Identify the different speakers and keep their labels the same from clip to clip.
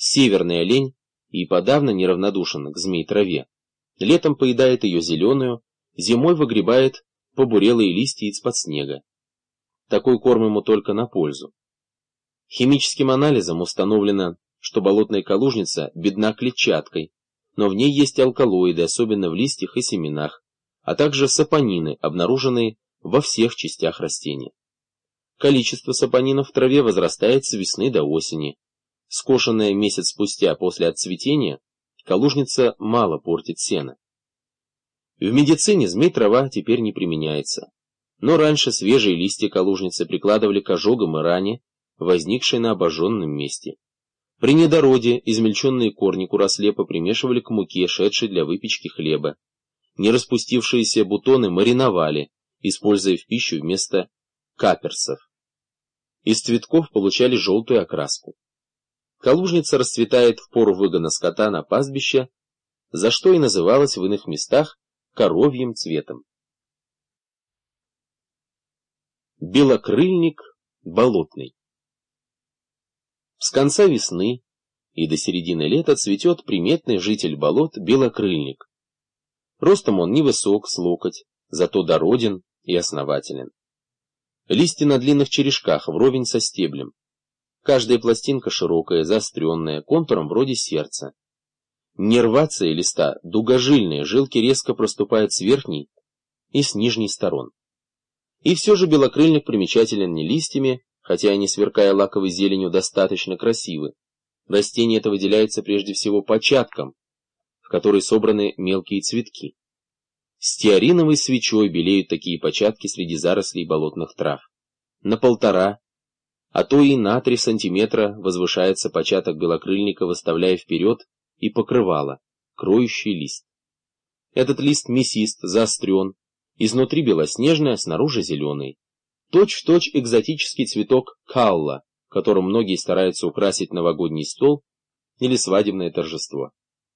Speaker 1: Северный олень и подавно неравнодушен к змей-траве. Летом поедает ее зеленую, зимой выгребает побурелые листья из-под снега. Такой корм ему только на пользу. Химическим анализом установлено, что болотная калужница бедна клетчаткой, но в ней есть алкалоиды, особенно в листьях и семенах, а также сапонины, обнаруженные во всех частях растения. Количество сапонинов в траве возрастает с весны до осени. Скошенная месяц спустя после отцветения, калужница мало портит сено. В медицине змей-трава теперь не применяется, но раньше свежие листья калужницы прикладывали к ожогам и ране, возникшей на обожженном месте. При недороде измельченные корни курослепа примешивали к муке, шедшей для выпечки хлеба. Нераспустившиеся бутоны мариновали, используя в пищу вместо каперсов. Из цветков получали желтую окраску. Калужница расцветает в пору выгона скота на пастбище, за что и называлась в иных местах коровьим цветом. Белокрыльник болотный. С конца весны и до середины лета цветет приметный житель болот белокрыльник. Ростом он невысок, с локоть, зато дороден и основателен. Листья на длинных черешках, вровень со стеблем. Каждая пластинка широкая, заостренная, контуром вроде сердца. Нервация листа дугожильная, жилки резко проступают с верхней и с нижней сторон. И все же белокрыльник примечателен не листьями, хотя они, сверкая лаковой зеленью, достаточно красивы. Растение это выделяется прежде всего початком, в который собраны мелкие цветки. Стеариновой свечой белеют такие початки среди зарослей болотных трав. На 1,5, а то и на 3 сантиметра возвышается початок белокрыльника, выставляя вперед и покрывало, кроющий лист. Этот лист мясист, заострен, изнутри белоснежный, а снаружи зеленый. Точь-в-точь экзотический цветок калла, которым многие стараются украсить новогодний стол или свадебное торжество.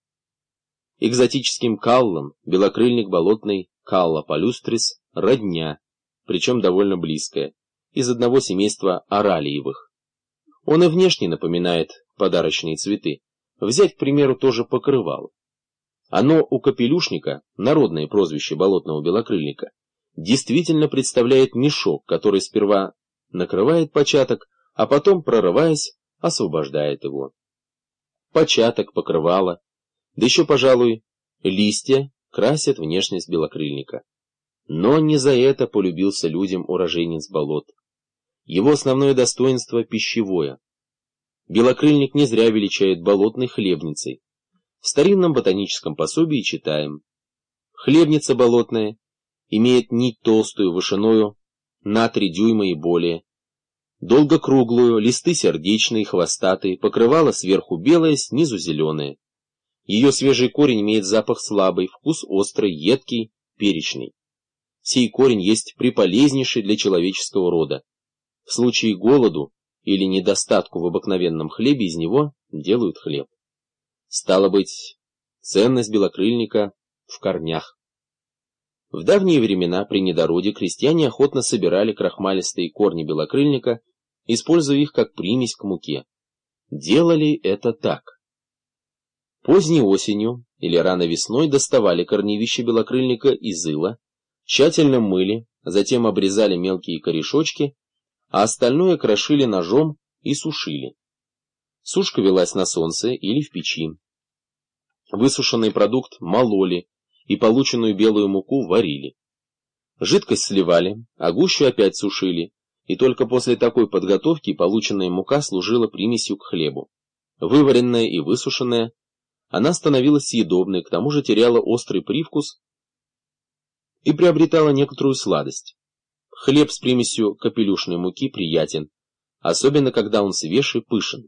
Speaker 1: Экзотическим каллам белокрыльник болотный Калла палюстрис родня, причем довольно близкая, из одного семейства оралиевых. Он и внешне напоминает подарочные цветы. Взять, к примеру, тоже покрывало. Оно у капелюшника, народное прозвище болотного белокрыльника, действительно представляет мешок, который сперва накрывает початок, а потом, прорываясь, освобождает его. Початок, покрывало, да еще, пожалуй, листья красят внешность белокрыльника. Но не за это полюбился людям уроженец болот. Его основное достоинство – пищевое. Белокрыльник не зря величают болотной хлебницей. В старинном ботаническом пособии читаем: хлебница болотная имеет нить толстую, вышиною на 3 дюйма и более, долгокруглую, листы сердечные, хвостатые, покрывало сверху белое, снизу зеленое. Ее свежий корень имеет запах слабый, вкус острый, едкий, перечный. Сей корень есть приполезнейший для человеческого рода. В случае голоду или недостатку в обыкновенном хлебе из него делают хлеб. Стало быть, ценность белокрыльника в корнях. В давние времена при недороде крестьяне охотно собирали крахмалистые корни белокрыльника, используя их как примесь к муке. Делали это так. Поздней осенью или рано весной доставали корневища белокрыльника из ила, тщательно мыли, затем обрезали мелкие корешочки, а остальное крошили ножом и сушили. Сушка велась на солнце или в печи. Высушенный продукт мололи и полученную белую муку варили. Жидкость сливали, а гущу опять сушили, и только после такой подготовки полученная мука служила примесью к хлебу. Вываренная и высушенная, она становилась съедобной, к тому же теряла острый привкус и приобретала некоторую сладость. Хлеб с примесью капелюшной муки приятен, особенно когда он свеж и пышен.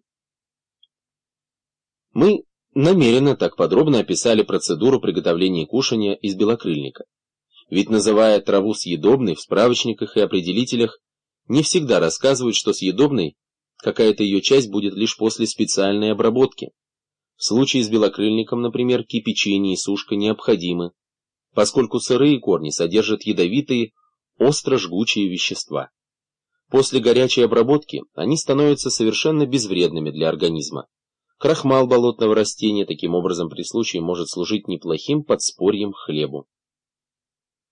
Speaker 1: Мы намеренно так подробно описали процедуру приготовления кушания из белокрыльника. Ведь, называя траву съедобной, в справочниках и определителях не всегда рассказывают, что съедобной какая-то ее часть будет лишь после специальной обработки. В случае с белокрыльником, например, кипячение и сушка необходимы, поскольку сырые корни содержат ядовитые, остро жгучие вещества. После горячей обработки они становятся совершенно безвредными для организма. Крахмал болотного растения таким образом при случае может служить неплохим подспорьем хлебу.